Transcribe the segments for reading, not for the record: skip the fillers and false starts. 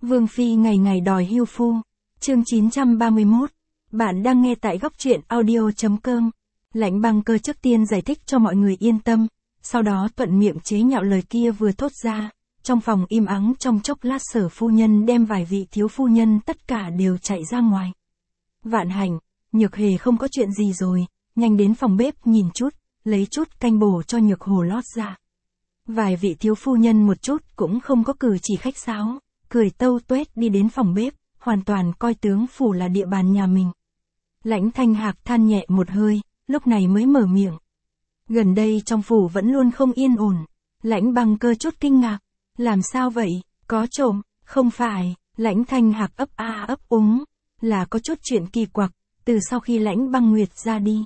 Vương Phi ngày ngày đòi hưu phu. Chương 931. Bạn đang nghe tại góc truyện audio.com. Lãnh Băng Cơ trước tiên giải thích cho mọi người yên tâm, sau đó thuận miệng chế nhạo lời kia vừa thốt ra. Trong phòng im ắng trong chốc lát Sở phu nhân đem vài vị thiếu phu nhân tất cả đều chạy ra ngoài. Vạn Hạnh, Nhược Hề không có chuyện gì rồi, nhanh đến phòng bếp nhìn chút, lấy chút canh bổ cho Nhược Hồ lót ra. Vài vị thiếu phu nhân một chút cũng không có cử chỉ khách sáo, cười tâu tuét đi đến phòng bếp, hoàn toàn coi tướng phủ là địa bàn nhà mình. Lãnh Thanh Hạc than nhẹ một hơi, lúc này mới mở miệng. Gần đây trong phủ vẫn luôn không yên ổn. Lãnh Băng Cơ chút kinh ngạc. Làm sao vậy, có trộm? Không phải. Lãnh Thanh Hạc ấp a ấp úng. Là có chút chuyện kỳ quặc, từ sau khi Lãnh Băng Nguyệt ra đi.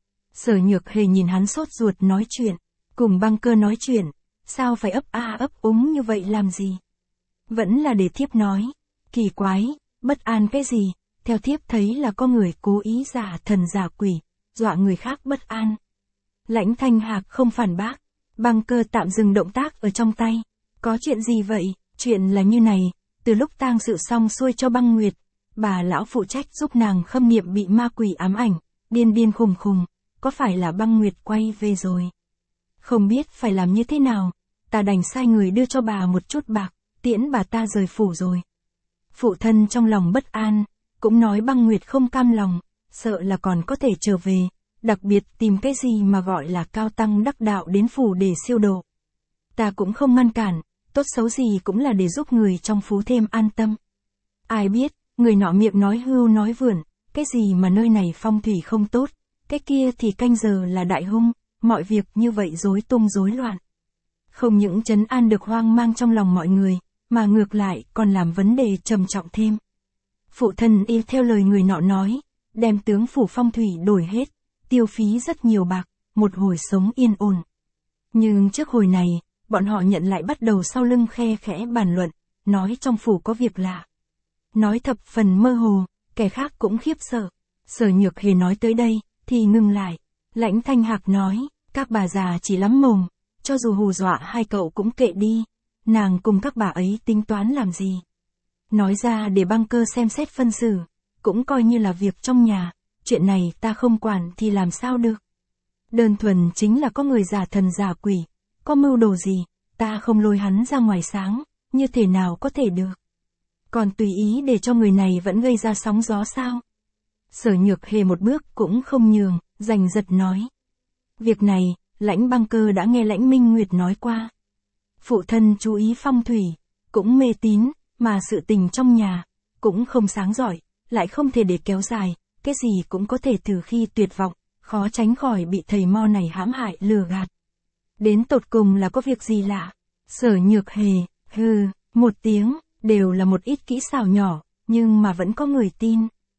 Sở Nhược Hề nhìn hắn sốt ruột nói chuyện, cùng Băng Cơ nói chuyện, sao phải ấp a ấp úng như vậy làm gì? Vẫn là để thiếp nói. Kỳ quái, bất an cái gì? Theo thiếp thấy là có người cố ý giả thần giả quỷ, dọa người khác bất an. Lãnh Thanh Hạc không phản bác. Băng Cơ tạm dừng động tác ở trong tay. Có chuyện gì vậy? Chuyện là như này, từ lúc tang sự xong xuôi cho Băng Nguyệt, bà lão phụ trách giúp nàng khâm niệm bị ma quỷ ám ảnh, điên điên khùng khùng, có phải là Băng Nguyệt quay về rồi? Không biết phải làm như thế nào, ta đành sai người đưa cho bà một chút bạc, tiễn bà ta rời phủ rồi. Phụ thân trong lòng bất an, cũng nói Băng Nguyệt không cam lòng, sợ là còn có thể trở về, đặc biệt tìm cái gì mà gọi là cao tăng đắc đạo đến phủ để siêu độ. Ta cũng không ngăn cản, tốt xấu gì cũng là để giúp người trong phủ thêm an tâm. Ai biết, người nọ miệng nói hưu nói vượn, cái gì mà nơi này phong thủy không tốt, cái kia thì canh giờ là đại hung, mọi việc như vậy rối tung rối loạn. Không những trấn an được hoang mang trong lòng mọi người, mà ngược lại còn làm vấn đề trầm trọng thêm. Phụ thân y theo lời người nọ nói, đem tướng phủ phong thủy đổi hết, tiêu phí rất nhiều bạc, một hồi sống yên ổn. Nhưng trước hồi này, bọn họ nhận lại bắt đầu sau lưng khe khẽ bàn luận, nói trong phủ có việc lạ. Nói thập phần mơ hồ, kẻ khác cũng khiếp sợ. Sở Nhược Hề nói tới đây, thì ngừng lại. Lãnh Thanh Hạc nói, các bà già chỉ lắm mồm, cho dù hù dọa hai cậu cũng kệ đi. Nàng cùng các bà ấy tính toán làm gì? Nói ra để Băng Cơ xem xét phân xử, cũng coi như là việc trong nhà, chuyện này ta không quản thì làm sao được. Đơn thuần chính là có người giả thần giả quỷ, có mưu đồ gì, ta không lôi hắn ra ngoài sáng, như thế nào có thể được. Còn tùy ý để cho người này vẫn gây ra sóng gió sao? Sở Nhược Hề một bước cũng không nhường, giành giật nói. Việc này, Lãnh Băng Cơ đã nghe Lãnh Minh Nguyệt nói qua. Phụ thân chú ý phong thủy, cũng mê tín, mà sự tình trong nhà, cũng không sáng giỏi, lại không thể để kéo dài, cái gì cũng có thể từ khi tuyệt vọng, khó tránh khỏi bị thầy mo này hãm hại lừa gạt. Đến tột cùng là có việc gì lạ? Sở Nhược Hề, hừ, một tiếng, đều là một ít kỹ xảo nhỏ, nhưng mà vẫn có người tin.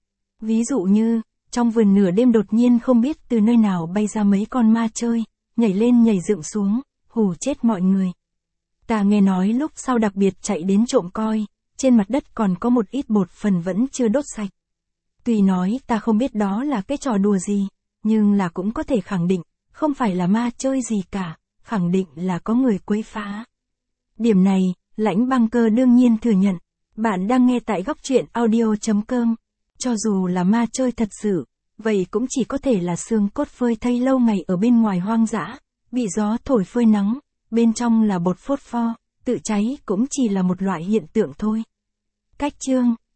Ví dụ như, trong vườn nửa đêm đột nhiên không biết từ nơi nào bay ra mấy con ma chơi, nhảy lên nhảy dựng xuống, hù chết mọi người. Ta nghe nói lúc sau đặc biệt chạy đến trộm coi, trên mặt đất còn có một ít bột phần vẫn chưa đốt sạch. Tuy nói ta không biết đó là cái trò đùa gì, nhưng là cũng có thể khẳng định, không phải là ma chơi gì cả, khẳng định là có người quấy phá. Điểm này, Lãnh Băng Cơ đương nhiên thừa nhận. Bạn đang nghe tại góc truyện audio.com. Cho dù là ma chơi thật sự, vậy cũng chỉ có thể là xương cốt phơi thây lâu ngày ở bên ngoài hoang dã, bị gió thổi phơi nắng, bên trong là bột phốt pho, tự cháy cũng chỉ là một loại hiện tượng thôi. Cách chương